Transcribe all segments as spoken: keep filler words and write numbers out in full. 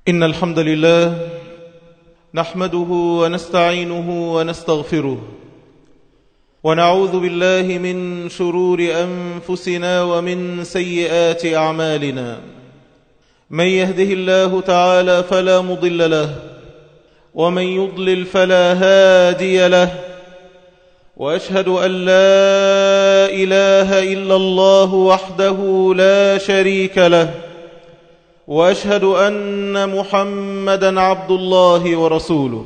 إن الحمد لله نحمده ونستعينه ونستغفره ونعوذ بالله من شرور أنفسنا ومن سيئات أعمالنا. من يهده الله تعالى فلا مضل له ومن يضلل فلا هادي له، وأشهد أن لا إله إلا الله وحده لا شريك له، وأشهد أن محمدًا عبد الله ورسوله.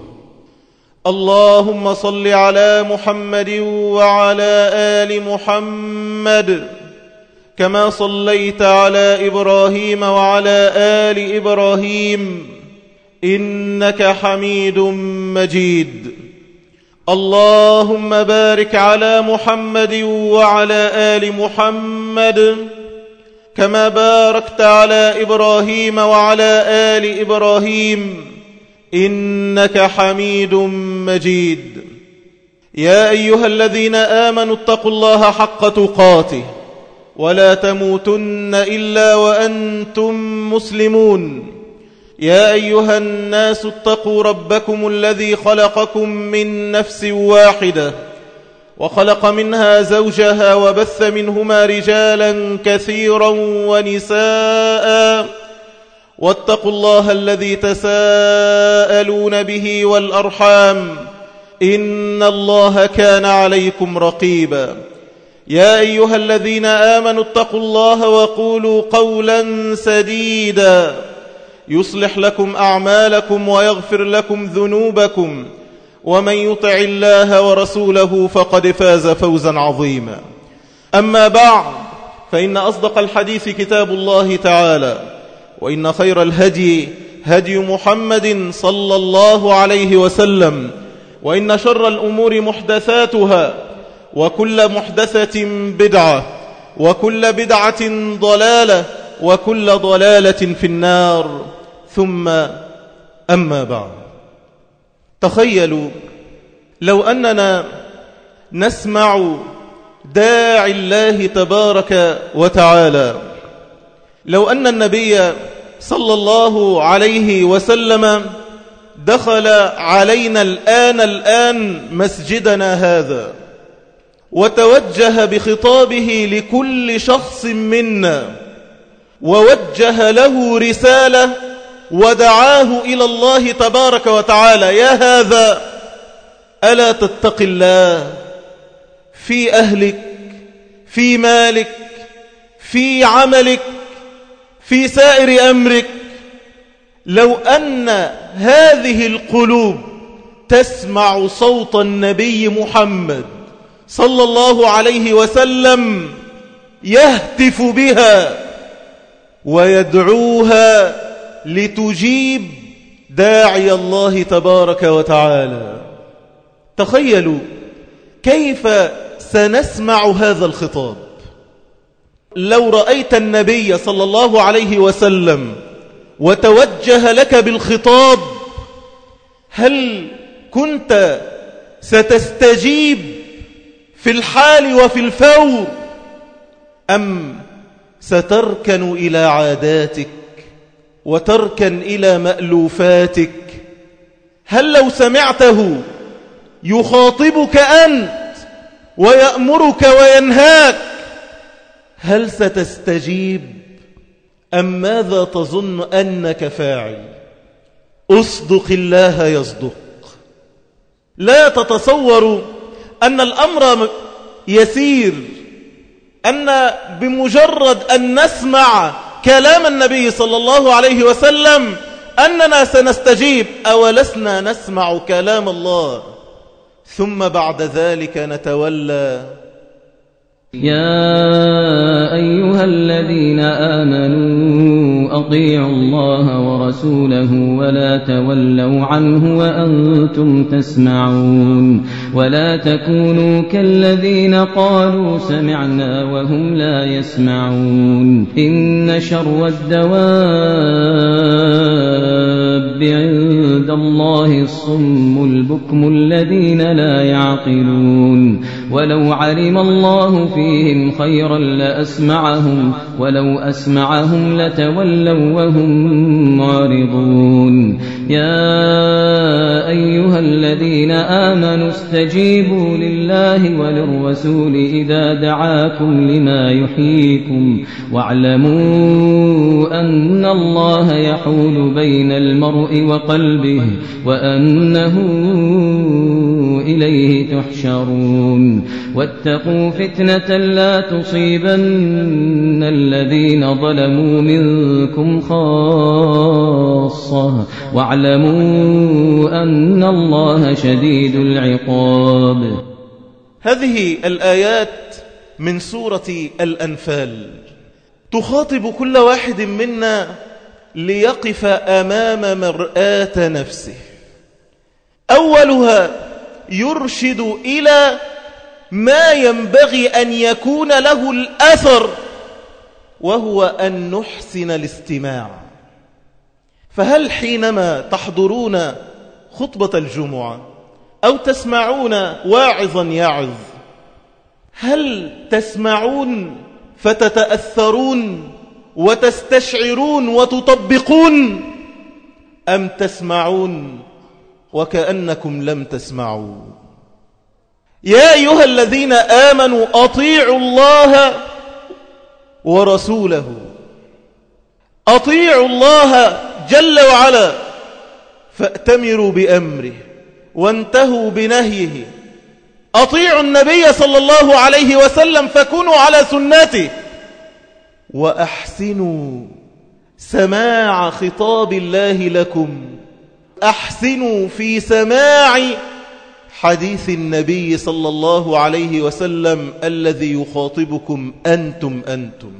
اللهم صل على محمد وعلى آل محمد كما صليت على إبراهيم وعلى آل إبراهيم إنك حميد مجيد. اللهم بارك على محمد وعلى آل محمد كما باركت على إبراهيم وعلى آل إبراهيم إنك حميد مجيد. يا أيها الذين آمنوا اتقوا الله حق تقاته ولا تموتن إلا وأنتم مسلمون. يا أيها الناس اتقوا ربكم الذي خلقكم من نفس واحدة وخلق منها زوجها وبث منهما رجالا كثيرا ونساء، واتقوا الله الذي تساءلون به والأرحام إن الله كان عليكم رقيبا. يا أيها الذين آمنوا اتقوا الله وقولوا قولا سديدا يصلح لكم أعمالكم ويغفر لكم ذنوبكم، ومن يطع الله ورسوله فقد فاز فوزا عظيما. أما بعد، فإن أصدق الحديث كتاب الله تعالى، وإن خير الهدي هدي محمد صلى الله عليه وسلم، وإن شر الأمور محدثاتها، وكل محدثة بدعة، وكل بدعة ضلالة، وكل ضلالة في النار. ثم أما بعد، تخيلوا لو أننا نسمع داعي الله تبارك وتعالى، لو أن النبي صلى الله عليه وسلم دخل علينا الآن الآن مسجدنا هذا وتوجه بخطابه لكل شخص منا ووجه له رسالة ودعاه إلى الله تبارك وتعالى: يا هذا، ألا تتق الله في أهلك، في مالك، في عملك، في سائر أمرك. لو أن هذه القلوب تسمع صوت النبي محمد صلى الله عليه وسلم يهتف بها ويدعوها لتجيب داعي الله تبارك وتعالى، تخيلوا كيف سنسمع هذا الخطاب. لو رأيت النبي صلى الله عليه وسلم وتوجه لك بالخطاب، هل كنت ستستجيب في الحال وفي الفور، أم ستركن إلى عاداتك وتركن إلى مألوفاتك؟ هل لو سمعته يخاطبك أنت ويأمرك وينهاك، هل ستستجيب أم ماذا تظن أنك فاعل؟ أصدق الله يصدق. لا تتصور أن الأمر يسير، أن بمجرد أن نسمع كلام النبي صلى الله عليه وسلم أننا سنستجيب. أولسنا نسمع كلام الله ثم بعد ذلك نتولى؟ يا أيها الذين آمنوا أطيعوا الله ورسوله ولا تولوا عنه وأنتم تسمعون، ولا تكونوا كالذين قالوا سمعنا وهم لا يسمعون. إن شر الدواب عند الله الصم البكم الذين لا يعقلون. ولو علم الله فيهم خيرا لأسمعهم ولو أسمعهم لتولوا وهم معرضون. يا أيها الذين آمنوا استجيبوا لله وللرسول إذا دعاكم لما يحييكم واعلموا أن الله يحول بين المرء وقلبه وأنه إليه تحشرون واتقوا فتنة لا تصيبن الذين ظلموا منكم خاصة واعلموا أن الله شديد العقاب. هذه الآيات من سورة الأنفال تخاطب كل واحد منا ليقف أمام مرآة نفسه. أولها يرشد إلى ما ينبغي أن يكون له الأثر، وهو أن نحسن الاستماع. فهل حينما تحضرون خطبة الجمعة أو تسمعون واعظا يعظ، هل تسمعون فتتأثرون وتستشعرون وتطبقون، أم تسمعون وكأنكم لم تسمعوا؟ يا أيها الذين آمنوا أطيعوا الله ورسوله. أطيعوا الله جل وعلا فأتمروا بأمره وانتهوا بنهيه. أطيعوا النبي صلى الله عليه وسلم فكونوا على سنته. وأحسنوا سماع خطاب الله لكم، أحسنوا في سماع حديث النبي صلى الله عليه وسلم الذي يخاطبكم أنتم أنتم.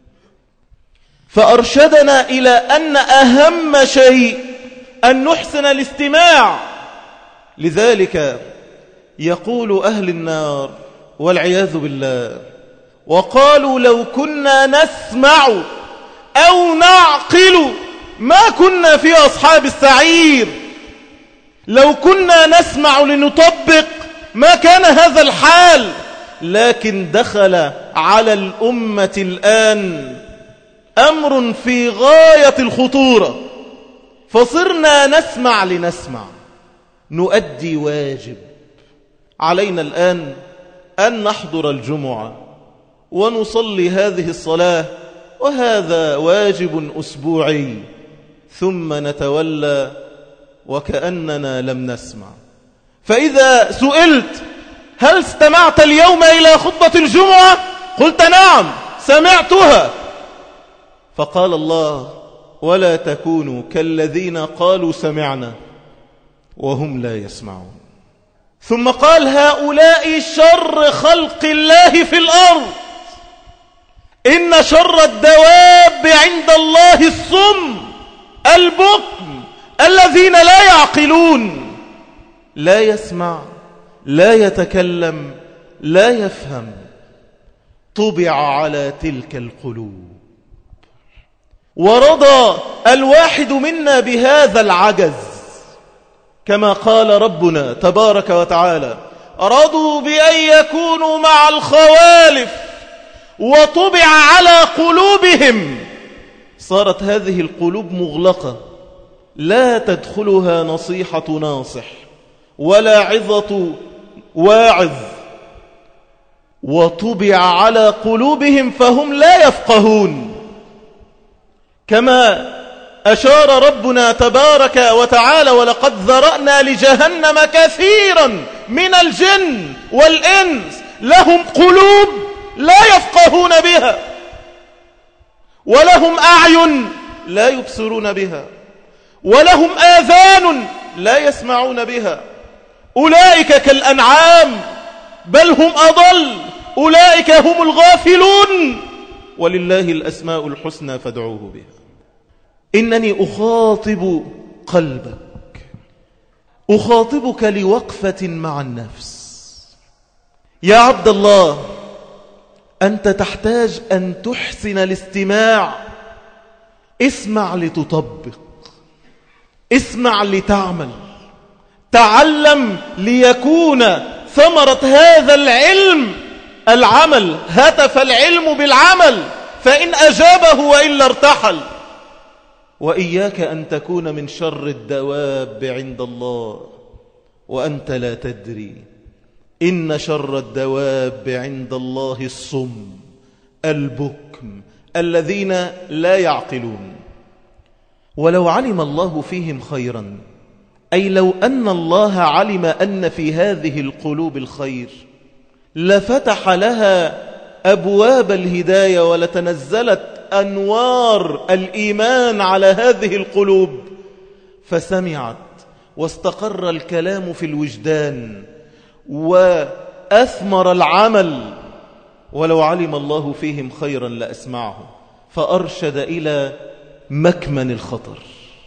فأرشدنا إلى أن أهم شيء أن نحسن الاستماع. لذلك يقول أهل النار والعياذ بالله، وقالوا لو كنا نسمع أو نعقل ما كنا في أصحاب السعير. لو كنا نسمع لنطبق ما كان هذا الحال. لكن دخل على الأمة الآن أمر في غاية الخطورة، فصرنا نسمع لنسمع، نؤدي واجب. علينا الآن أن نحضر الجمعة ونصلي هذه الصلاة، وهذا واجب أسبوعي، ثم نتولى وكأننا لم نسمع. فإذا سئلت هل استمعت اليوم إلى خطبة الجمعة؟ قلت نعم سمعتها. فقال الله ولا تكونوا كالذين قالوا سمعنا وهم لا يسمعون. ثم قال هؤلاء شر خلق الله في الأرض، إن شر الدواب عند الله الصم البكم الذين لا يعقلون. لا يسمع، لا يتكلم، لا يفهم. طبع على تلك القلوب. ورضى الواحد منا بهذا العجز، كما قال ربنا تبارك وتعالى رضوا بأن يكونوا مع الخوالف وطبع على قلوبهم. صارت هذه القلوب مغلقة، لا تدخلها نصيحة ناصح ولا عظة واعظ. وطبع على قلوبهم فهم لا يفقهون. كما أشار ربنا تبارك وتعالى ولقد ذرأنا لجهنم كثيرا من الجن والإنس لهم قلوب لا يفقهون بها، ولهم أعين لا يبصرون بها، ولهم آذان لا يسمعون بها. أولئك كالأنعام بل هم أضل، أولئك هم الغافلون. ولله الأسماء الحسنى فادعوه بها. إنني أخاطب قلبك، أخاطبك لوقفة مع النفس. يا عبد الله، أنت تحتاج أن تحسن الاستماع. اسمع لتطبق، اسمع لتعمل، تعلم ليكون ثمرة هذا العلم العمل. هتف العلم بالعمل، فإن أجابه وإلا ارتحل. وإياك أن تكون من شر الدواب عند الله وأنت لا تدري. إن شر الدواب عند الله الصم البكم الذين لا يعقلون. ولو علم الله فيهم خيرا، أي لو أن الله علم أن في هذه القلوب الخير لفتح لها أبواب الهداية ولتنزلت أنوار الإيمان على هذه القلوب، فسمعت واستقر الكلام في الوجدان وأثمر العمل. ولو علم الله فيهم خيرا لأسمعهم. فأرشد إلى مكمن الخطر.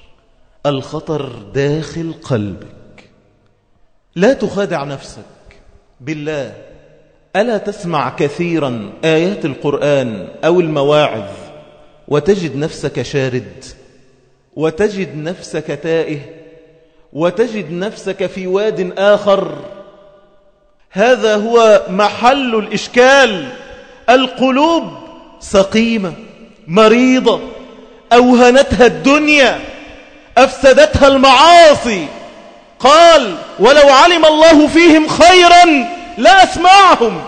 الخطر داخل قلبك. لا تخادع نفسك بالله. ألا تسمع كثيرا آيات القرآن أو المواعظ وتجد نفسك شارد، وتجد نفسك تائه، وتجد نفسك في واد آخر؟ هذا هو محل الإشكال. القلوب سقيمة مريضة، أوهنتها الدنيا، أفسدتها المعاصي. قال ولو علم الله فيهم خيرا لأسمعهم.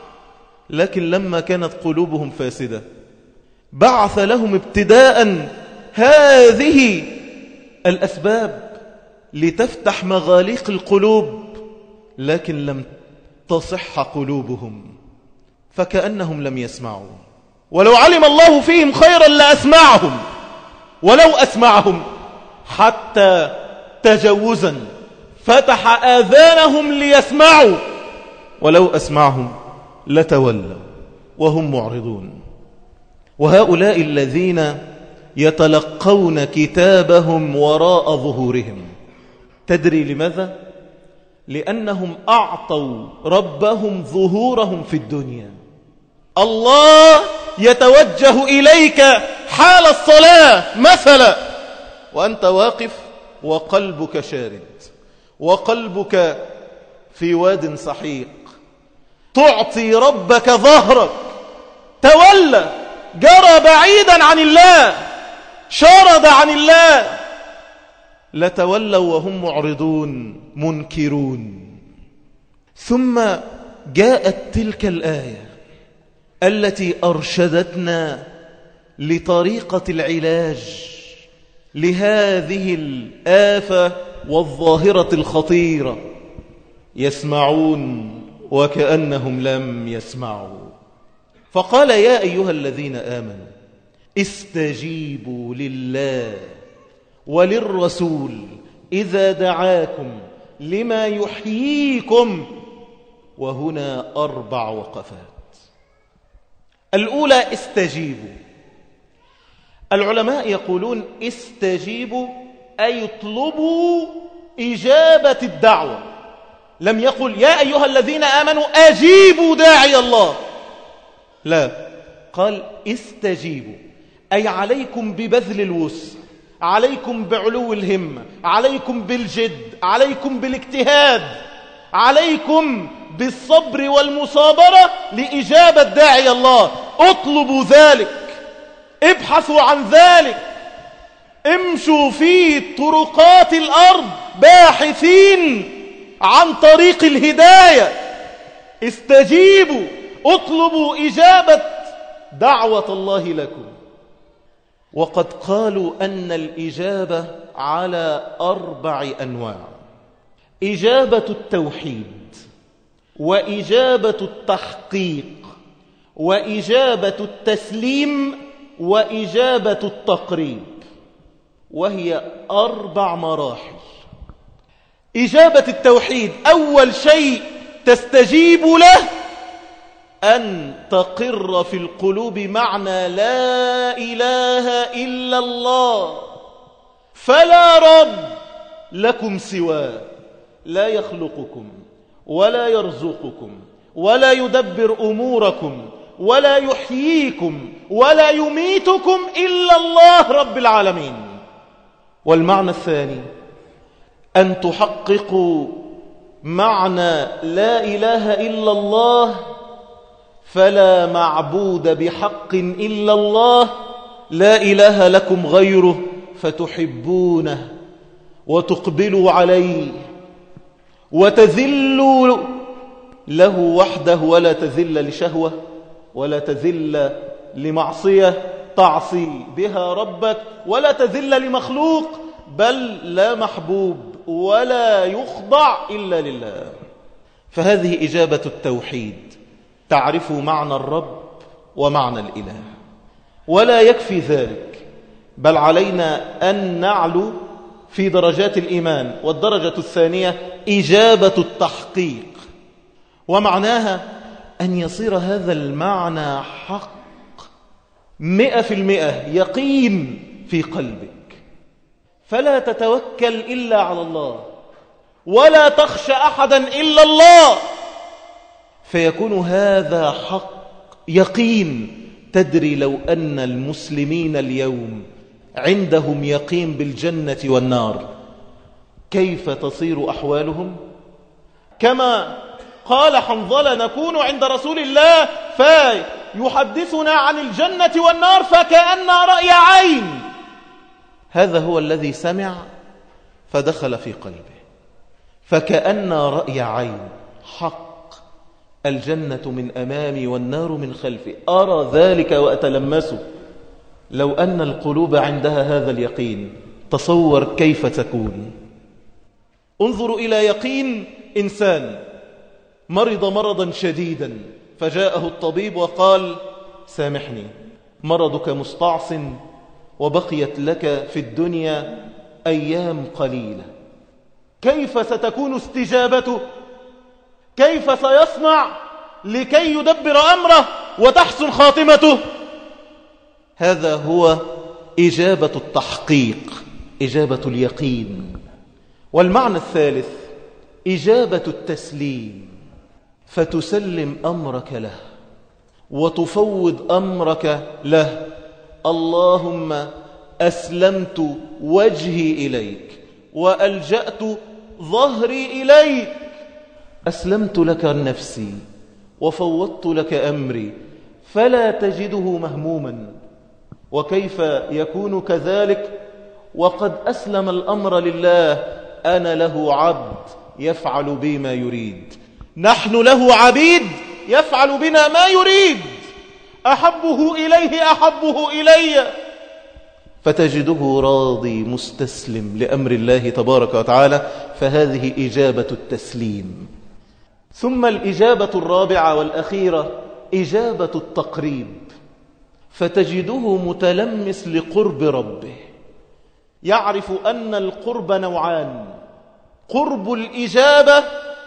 لكن لما كانت قلوبهم فاسدة بعث لهم ابتداء هذه الأسباب لتفتح مغاليق القلوب، لكن لم تصح قلوبهم فكأنهم لم يسمعوا. ولو علم الله فيهم خيرا لأسمعهم. ولو أسمعهم حتى تجوزا فتح آذانهم ليسمعوا، ولو أسمعهم لتولوا وهم معرضون. وهؤلاء الذين يتلقون كتابهم وراء ظهورهم، تدري لماذا؟ لأنهم أعطوا ربهم ظهورهم في الدنيا. الله يتوجه إليك حال الصلاة مثلا وأنت واقف وقلبك شارد وقلبك في واد سحيق، تعطي ربك ظهرك، تولى، جرى بعيدا عن الله، شرد عن الله، لتولوا وهم معرضون منكرون. ثم جاءت تلك الآية التي أرشدتنا لطريقة العلاج لهذه الآفة والظاهرة الخطيرة. يسمعون وكأنهم لم يسمعوا. فقال يا أيها الذين آمنوا استجيبوا لله وللرسول إذا دعاكم لما يحييكم. وهنا أربع وقفات. الأولى استجيبوا. العلماء يقولون استجيبوا أي اطلبوا إجابة الدعوة. لم يقل يا أيها الذين آمنوا أجيبوا داعي الله، لا، قال استجيبوا أي عليكم ببذل الوسع، عليكم بعلو الهمة، عليكم بالجد، عليكم بالاجتهاد، عليكم بالصبر والمصابرة لإجابة داعي الله. اطلبوا ذلك، ابحثوا عن ذلك، امشوا في طرقات الأرض باحثين عن طريق الهداية. استجيبوا، اطلبوا إجابة دعوة الله لكم. وقد قالوا أن الإجابة على أربع أنواع: إجابة التوحيد، وإجابة التحقيق، وإجابة التسليم، وإجابة التقريب، وهي أربع مراحل. إجابة التوحيد أول شيء تستجيب له أن تقر في القلوب معنى لا إله إلا الله، فلا رب لكم سواه، لا يخلقكم ولا يرزقكم ولا يدبر أموركم ولا يحييكم ولا يميتكم إلا الله رب العالمين. والمعنى الثاني أن تحققوا معنى لا إله إلا الله، فلا معبود بحق إلا الله، لا إله لكم غيره، فتحبونه وتقبلوا عليه وتذلوا له وحده، ولا تذل لشهوة ولا تذل لمعصية تعصي بها ربك، ولا تذل لمخلوق، بل لا محبوب ولا يخضع إلا لله. فهذه إجابة التوحيد، تعرف معنى الرب ومعنى الإله. ولا يكفي ذلك، بل علينا أن نعلو في درجات الإيمان. والدرجة الثانية إجابة التحقيق، ومعناها أن يصير هذا المعنى حق مئة في المئة يقين في قلبك، فلا تتوكل إلا على الله ولا تخشى أحدا إلا الله، فيكون هذا حق يقين. تدري لو أن المسلمين اليوم عندهم يقين بالجنة والنار كيف تصير أحوالهم؟ كما قال حنظلة: نكون عند رسول الله فيحدثنا عن الجنة والنار فكأن رأي عين. هذا هو الذي سمع فدخل في قلبه، فكأن رأي عين حق. الجنة من أمامي والنار من خلفي، أرى ذلك وأتلمسه. لو أن القلوب عندها هذا اليقين تصور كيف تكون. انظروا إلى يقين إنسان مرض مرضا شديدا، فجاءه الطبيب وقال: سامحني، مرضك مستعصٍ وبقيت لك في الدنيا أيام قليلة. كيف ستكون استجابته؟ كيف سيصنع لكي يدبر أمره وتحسن خاتمته؟ هذا هو إجابة التحقيق، إجابة اليقين. والمعنى الثالث إجابة التسليم، فتسلم أمرك له وتفوض أمرك له. اللهم أسلمت وجهي إليك وألجأت ظهري إليك، أسلمت لك نفسي وفوضت لك أمري، فلا تجده مهموما. وكيف يكون كذلك وقد أسلم الأمر لله؟ أنا له عبد يفعل بي ما يريد، نحن له عبيد يفعل بنا ما يريد، أحبه إليه أحبه إلي، فتجده راضي مستسلم لأمر الله تبارك وتعالى. فهذه إجابة التسليم. ثم الإجابة الرابعة والأخيرة إجابة التقريب، فتجده متلمس لقرب ربه، يعرف أن القرب نوعان: قرب الإجابة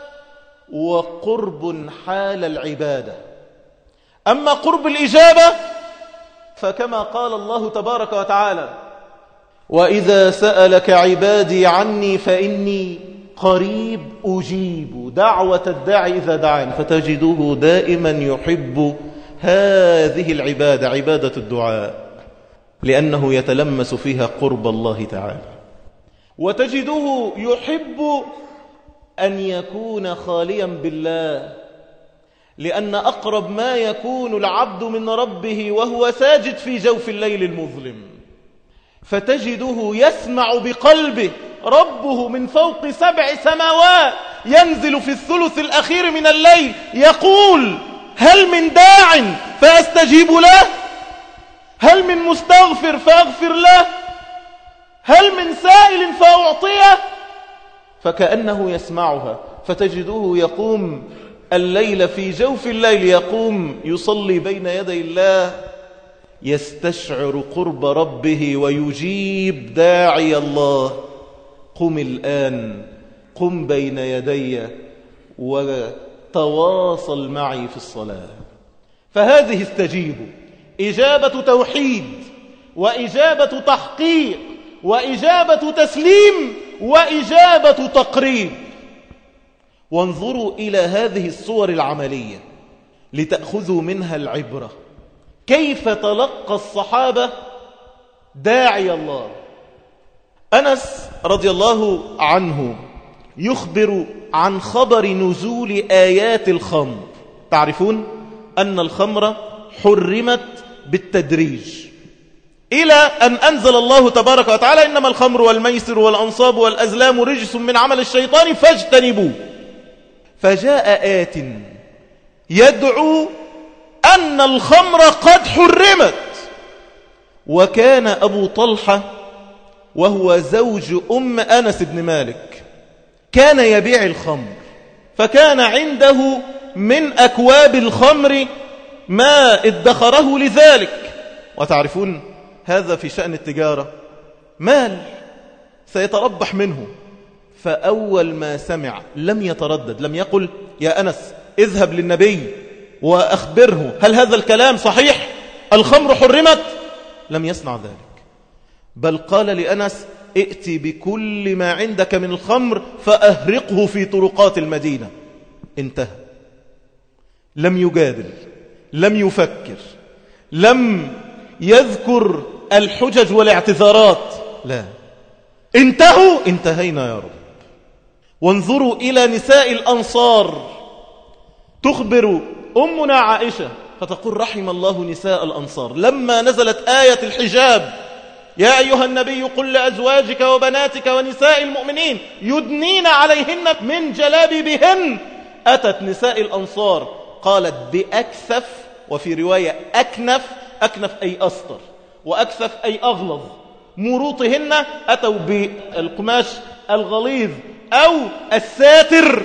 وقرب حال العبادة. أما قرب الإجابة فكما قال الله تبارك وتعالى: وإذا سألك عبادي عني فإني قريب أجيب دعوة الداعي إذا دعان. فتجده دائما يحب هذه العبادة، عبادة الدعاء، لأنه يتلمس فيها قرب الله تعالى. وتجده يحب أن يكون خاليا بالله، لأن أقرب ما يكون العبد من ربه وهو ساجد في جوف الليل المظلم. فتجده يسمع بقلبه ربه من فوق سبع سماوات، ينزل في الثلث الأخير من الليل يقول: هل من داع فأستجيب له؟ هل من مستغفر فأغفر له؟ هل من سائل فأعطيه؟ فكأنه يسمعها. فتجده يقوم الليل في جوف الليل، يقوم يصلي بين يدي الله، يستشعر قرب ربه ويجيب داعي الله: قم الآن، قم بين يدي وتواصل معي في الصلاة. فهذه استجيب، إجابة توحيد وإجابة تحقيق وإجابة تسليم وإجابة تقريب. وانظروا إلى هذه الصور العملية لتأخذوا منها العبرة. كيف تلقى الصحابة داعي الله؟ أنس رضي الله عنه يخبر عن خبر نزول آيات الخمر. تعرفون أن الخمر حرمت بالتدريج، إلى أن أنزل الله تبارك وتعالى إنما الخمر والميسر والأنصاب والأزلام رجس من عمل الشيطان فاجتنبوه. فجاء آت يدعو أن الخمر قد حرمت، وكان أبو طلحة وهو زوج أم أنس بن مالك كان يبيع الخمر، فكان عنده من أكواب الخمر ما ادخره لذلك. وتعرفون هذا في شأن التجارة مال سيتربح منه. فأول ما سمع لم يتردد، لم يقل يا أنس اذهب للنبي وأخبره هل هذا الكلام صحيح الخمر حرمت، لم يصنع ذلك، بل قال لأنس ائتي بكل ما عندك من الخمر فأهرقه في طرقات المدينة. انتهى. لم يجادل، لم يفكر، لم يذكر الحجج والاعتذارات، لا، انتهوا. انتهينا يا رب. وانظروا إلى نساء الأنصار، تخبر أمنا عائشة فتقول رحم الله نساء الأنصار لما نزلت آية الحجاب يا أيها النبي قل لأزواجك وبناتك ونساء المؤمنين يدنين عليهن من جلابيبهن. أتت نساء الأنصار قالت بأكثف، وفي رواية أكنف، أكنف أي أسطر، وأكثف أي أغلظ مروطهن، أتوا بالقماش الغليظ أو الساتر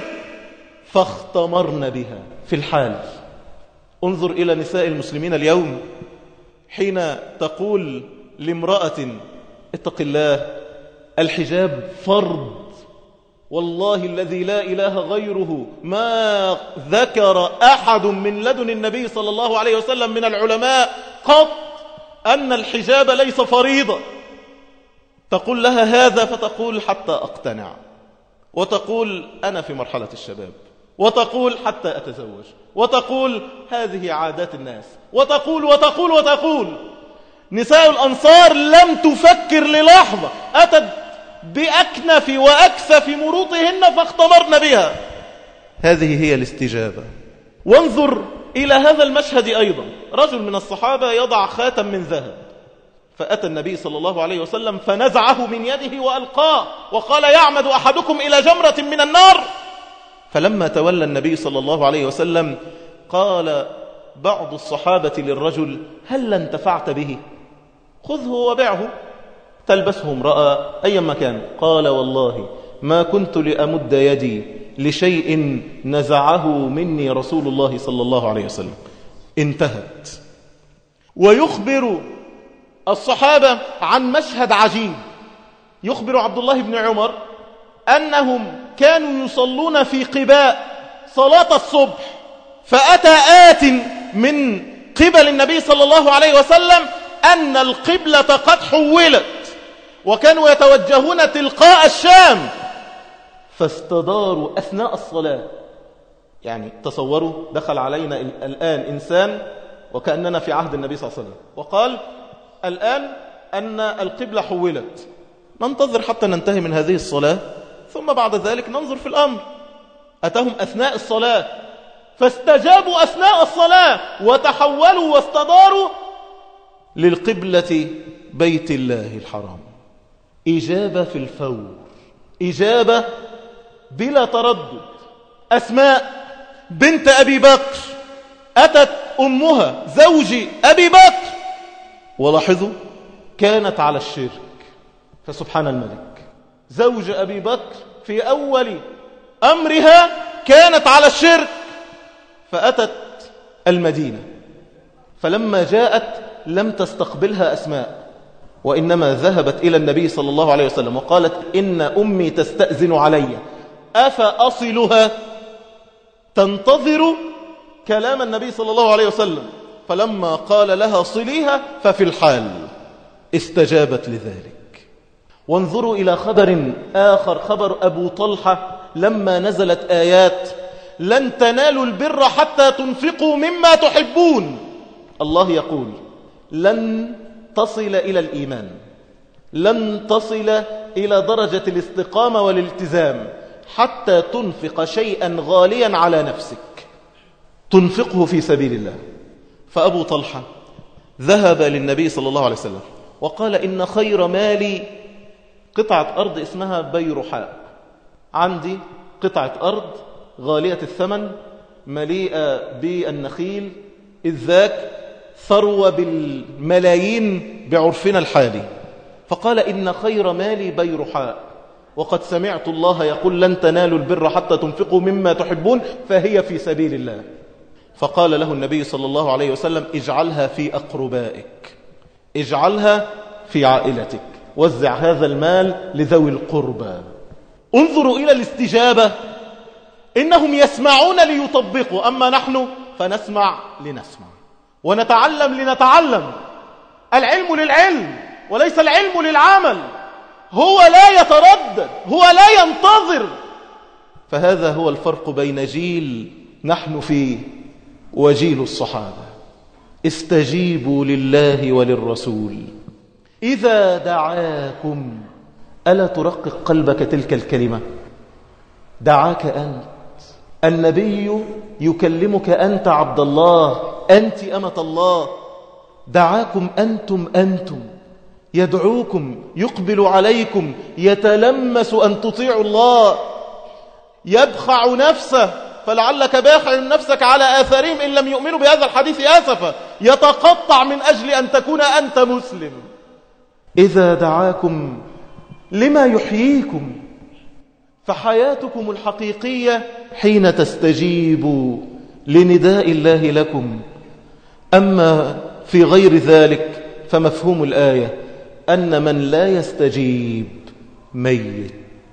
فاختمرن بها في الحال. انظر إلى نساء المسلمين اليوم حين تقول لامرأة اتق الله الحجاب فرض، والله الذي لا إله غيره ما ذكر أحد من لدن النبي صلى الله عليه وسلم من العلماء قط أن الحجاب ليس فريضة. تقول لها هذا فتقول حتى أقتنع، وتقول أنا في مرحلة الشباب، وتقول حتى أتزوج، وتقول هذه عادات الناس، وتقول وتقول وتقول. نساء الأنصار لم تفكر للحظة، أتت بأكنف وأكثف مروطهن فاختمرن بها. هذه هي الاستجابة. وانظر إلى هذا المشهد أيضا، رجل من الصحابة يضع خاتم من ذهب، فأتى النبي صلى الله عليه وسلم فنزعه من يده وألقاه وقال يعمد أحدكم إلى جمرة من النار. فلما تولى النبي صلى الله عليه وسلم قال بعض الصحابة للرجل هل انتفعت به؟ خذه وبعه تلبسه امرأة أيما كان. قال والله ما كنت لأمد يدي لشيء نزعه مني رسول الله صلى الله عليه وسلم. انتهت. ويخبر الصحابة عن مشهد عجيب، يخبر عبد الله بن عمر أنهم كانوا يصلون في قباء صلاة الصبح، فأتى آت من قبل النبي صلى الله عليه وسلم أن القبلة قد حولت وكانوا يتوجهون تلقاء الشام، فاستداروا أثناء الصلاة. يعني تصوروا دخل علينا الآن إنسان وكأننا في عهد النبي صلى الله عليه وسلم وقال الآن أن القبلة حولت، ننتظر حتى ننتهي من هذه الصلاة ثم بعد ذلك ننظر في الأمر. أتهم أثناء الصلاة فاستجابوا أثناء الصلاة وتحولوا واستداروا للقبلة بيت الله الحرام. إجابة في الفور، إجابة بلا تردد. أسماء بنت أبي بكر أتت أمها زوج أبي بكر، ولاحظوا كانت على الشرك، فسبحان الملك زوج أبي بكر في أول أمرها كانت على الشرك، فأتت المدينة، فلما جاءت لم تستقبلها أسماء، وإنما ذهبت إلى النبي صلى الله عليه وسلم وقالت إن أمي تستأذن علي أفأصلها، تنتظر كلام النبي صلى الله عليه وسلم. فلما قال لها صليها ففي الحال استجابت لذلك. وانظروا إلى خبر آخر، خبر أبو طلحة لما نزلت آيات لن تنالوا البر حتى تنفقوا مما تحبون. الله يقول لن تصل إلى الإيمان، لن تصل إلى درجة الاستقامة والالتزام حتى تنفق شيئا غاليا على نفسك، تنفقه في سبيل الله. فأبو طلحة ذهب للنبي صلى الله عليه وسلم وقال إن خير مالي قطعة أرض اسمها بيرحاء. عندي قطعة أرض غالية الثمن مليئة بالنخيل، إذ ذاك ثروة بالملايين بعرفنا الحالي. فقال إن خير مالي بيرحاء، وقد سمعت الله يقول لن تنالوا البر حتى تنفقوا مما تحبون، فهي في سبيل الله. فقال له النبي صلى الله عليه وسلم اجعلها في أقربائك، اجعلها في عائلتك، وزع هذا المال لذوي القربى. انظروا إلى الاستجابة، إنهم يسمعون ليطبقوا، أما نحن فنسمع لنسمع ونتعلم لنتعلم. العلم للعلم وليس العلم للعمل. هو لا يتردد، هو لا ينتظر. فهذا هو الفرق بين جيل نحن فيه وجيل الصحابة. استجيبوا لله وللرسول إذا دعاكم. ألا ترقق قلبك تلك الكلمة؟ دعاك أنت، النبي يكلمك أنت عبد الله، أنت أمة الله. دعاكم أنتم أنتم، يدعوكم، يقبل عليكم، يتلمس أن تطيعوا الله، يبخع نفسه، فلعلك باخع نفسك على آثارهم إن لم يؤمنوا بهذا الحديث آسفا، يتقطع من أجل أن تكون أنت مسلم. إذا دعاكم لما يحييكم. فحياتكم الحقيقية حين تستجيبوا لنداء الله لكم. أما في غير ذلك فمفهوم الآية أن من لا يستجيب ميت.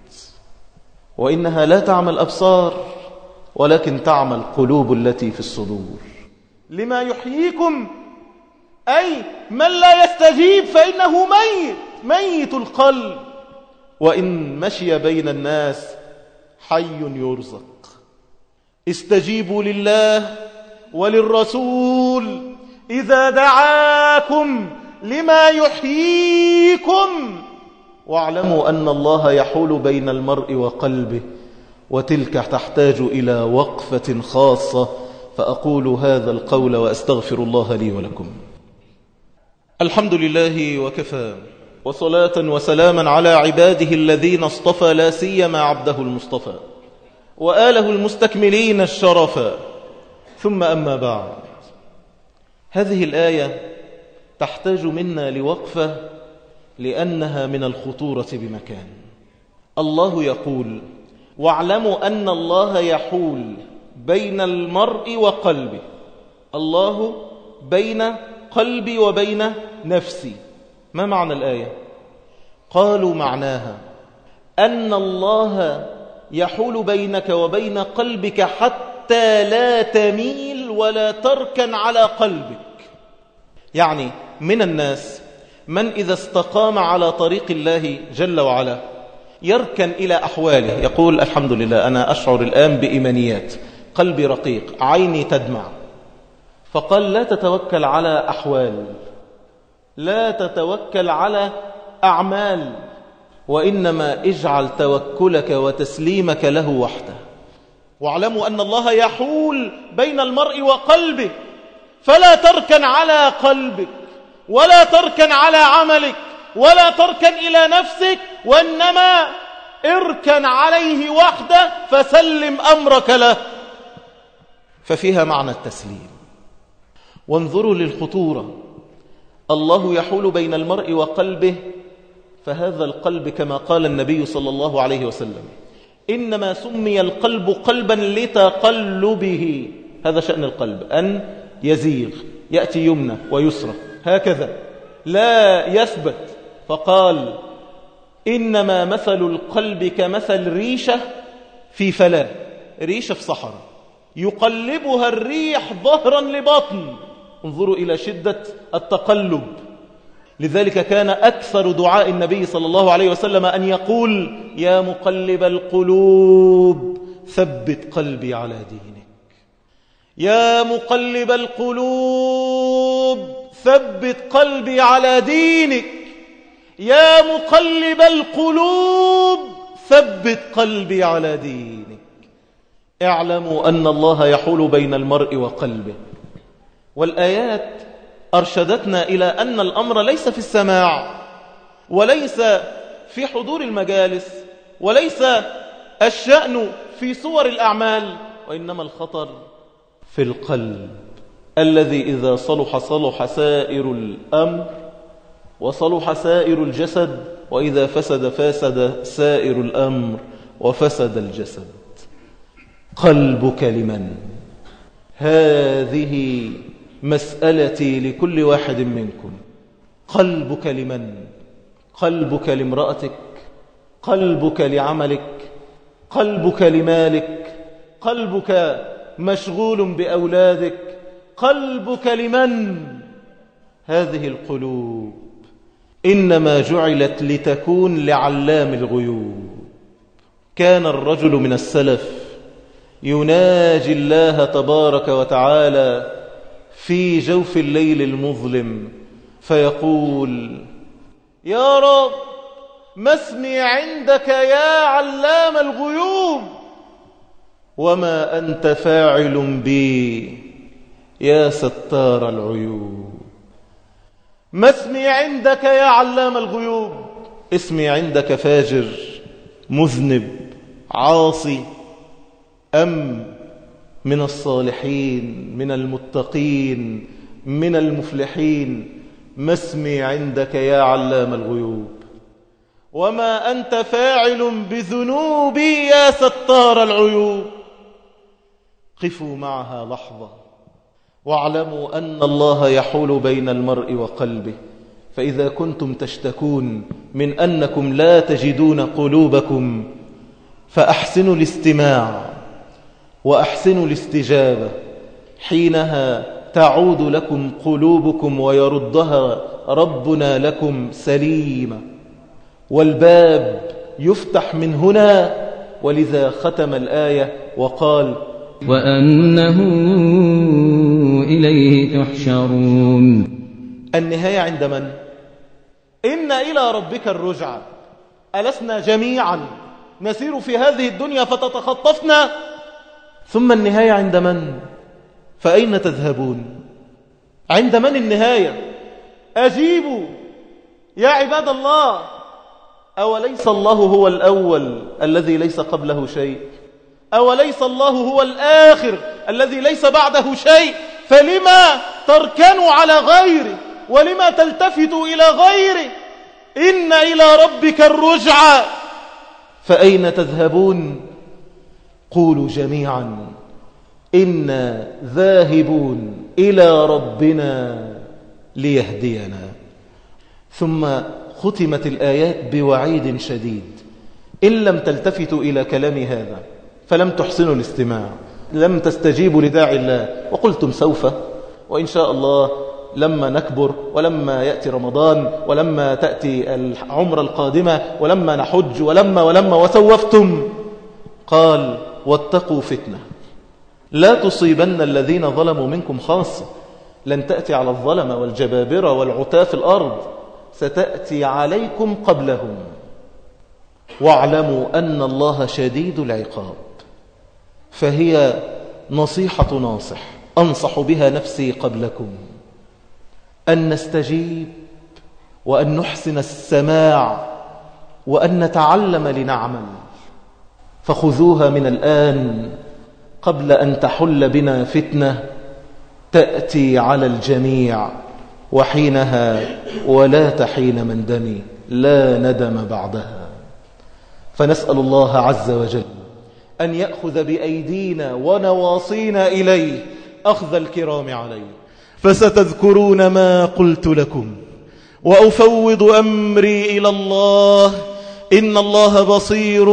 وإنها لا تعمى الأبصار ولكن تعمى القلوب التي في الصدور. لما يحييكم أي من لا يستجيب فإنه ميت، ميت القلب. وإن مشي بين الناس حي يرزق. استجيبوا لله وللرسول إذا دعاكم لما يحييكم، واعلموا أن الله يحول بين المرء وقلبه، وتلك تحتاج إلى وقفة خاصة. فأقول هذا القول وأستغفر الله لي ولكم. الحمد لله وكفى، وصلاة وسلاما على عباده الذين اصطفى، لا سيما عبده المصطفى وآله المستكملين الشرفا. ثم أما بعد، هذه الآية تحتاج منا لوقفة لأنها من الخطورة بمكان. الله يقول واعلموا أن الله يحول بين المرء وقلبه. الله بين قلبي وبين نفسي. ما معنى الآية؟ قالوا معناها أن الله يحول بينك وبين قلبك حتى لا تميل ولا تركن على قلبك. يعني من الناس من إذا استقام على طريق الله جل وعلا يركن إلى أحواله، يقول الحمد لله أنا أشعر الآن بإيمانيات، قلبي رقيق، عيني تدمع. فقال لا تتوكل على أحوال، لا تتوكل على أعمال، وإنما اجعل توكلك وتسليمك له وحده. واعلموا أن الله يحول بين المرء وقلبه، فلا تركن على قلبك ولا تركن على عملك ولا تركن إلى نفسك، وإنما اركن عليه وحده فسلم أمرك له. ففيها معنى التسليم. وانظروا للخطورة. الله يحول بين المرء وقلبه، فهذا القلب كما قال النبي صلى الله عليه وسلم إنما سمي القلب قلبا لتقلبه. هذا شأن القلب، أن يزيغ، يأتي يمنى ويسرى هكذا لا يثبت. فقال إنما مثل القلب كمثل ريشة في فلاة، ريشة في صحراء يقلبها الريح ظهرا لبطن. انظروا إلى شدة التقلب. لذلك كان أكثر دعاء النبي صلى الله عليه وسلم أن يقول يا مقلب القلوب ثبت قلبي على دينك، يا مقلب القلوب ثبت قلبي على دينك، يا مقلب القلوب ثبت قلبي على دينك. اعلموا أن الله يحول بين المرء وقلبه. والآيات أرشدتنا إلى أن الأمر ليس في السماع، وليس في حضور المجالس، وليس الشأن في صور الأعمال، وإنما الخطر في القلب الذي إذا صلح صلح سائر الأمر، وصلح سائر الجسد، وإذا فسد فسد سائر الأمر وفسد الجسد. قلبك لمن؟ هذه مسألتي لكل واحد منكم. قلبك لمن؟ قلبك لامرأتك، قلبك لعملك، قلبك لمالك، قلبك مشغول بأولادك، قلبك لمن؟ هذه القلوب إنما جعلت لتكون لعلام الغيوب. كان الرجل من السلف يناجي الله تبارك وتعالى في جوف الليل المظلم فيقول: يا رب، ما اسمي عندك يا علام الغيوب، وما أنت فاعل بي يا ستار العيوب. ما اسمي عندك يا علام الغيوب، اسمي عندك فاجر مذنب عاصي أم من الصالحين من المتقين من المفلحين؟ ما اسمي عندك يا علام الغيوب، وما أنت فاعل بذنوبي يا ستار العيوب. قفوا معها لحظة واعلموا أن الله يحول بين المرء وقلبه. فإذا كنتم تشتكون من أنكم لا تجدون قلوبكم فأحسنوا الاستماع وأحسنوا الاستجابة، حينها تعود لكم قلوبكم ويردها ربنا لكم سليمة، والباب يفتح من هنا. ولذا ختم الآية وقال: وأنه إليه تحشرون. النهاية عند من؟ إن إلى ربك الرجعة. ألسنا جميعا نسير في هذه الدنيا فتتخطفنا؟ ثم النهاية عند من؟ فأين تذهبون؟ عند من النهاية؟ أجيبوا يا عباد الله، أوليس الله هو الأول الذي ليس قبله شيء؟ أوليس الله هو الآخر الذي ليس بعده شيء؟ فلما تركنوا على غيره ولما تلتفتوا إلى غيره؟ إن إلى ربك الرجعة. فأين تذهبون؟ قولوا جميعا: إنا ذاهبون إلى ربنا ليهدينا. ثم ختمت الآيات بوعيد شديد: إن لم تلتفتوا إلى كلام هذا فلم تحسنوا الاستماع، لم تستجيبوا لداعي الله، وقلتم سوف، وإن شاء الله لما نكبر، ولما يأتي رمضان، ولما تأتي العمرة القادمة، ولما نحج، ولما ولما وسوفتم. قال: واتقوا فتنة لا تصيبن الذين ظلموا منكم خاصة. لن تأتي على الظلمة والجبابرة والعتاة في الأرض، ستأتي عليكم قبلهم. واعلموا أن الله شديد العقاب. فهي نصيحة ناصح أنصح بها نفسي قبلكم، أن نستجيب وأن نحسن السماع وأن نتعلم لنعمل. فخذوها من الآن قبل أن تحل بنا فتنة تأتي على الجميع، وحينها ولا تحين من دمي لا ندم بعدها. فنسأل الله عز وجل أن يأخذ بأيدينا ونواصينا إليه أخذ الكرام عليه. فستذكرون ما قلت لكم وأفوض أمري إلى الله، إن الله بصير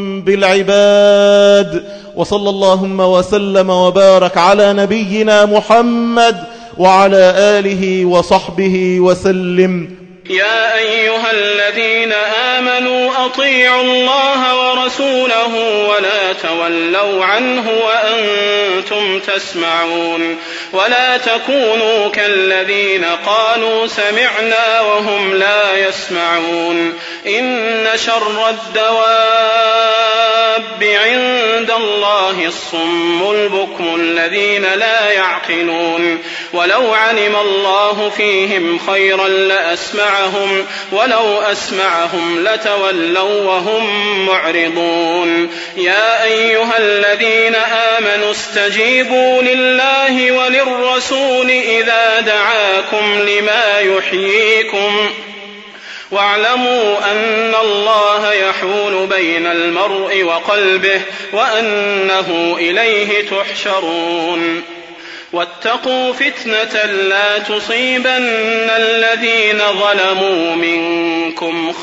بالعباد. وصلى اللهم وسلم وبارك على نبينا محمد وعلى آله وصحبه وسلم. يا أيها الذين آمنوا أطيعوا الله ورسوله ولا تولوا عنه وأنتم تسمعون، ولا تكونوا كالذين قالوا سمعنا وهم لا يسمعون. إن شر الدواب عند الله الصم البكم الذين لا يعقلون. ولو علم الله فيهم خيرا لأسمعهم ولو أسمعهم لتولوا وهم معرضون يا أيها الذين آمنوا استجيبوا لله وللرسول إذا دعاكم لما يحييكم واعلموا أن الله يحول بين المرء وقلبه وأنه إليه تحشرون واتقوا فتنة لا تصيبن الذين ظلموا منكم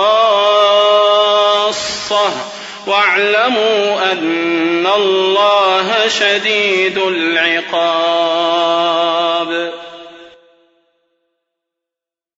خاصة واعلموا أن الله شديد العقاب.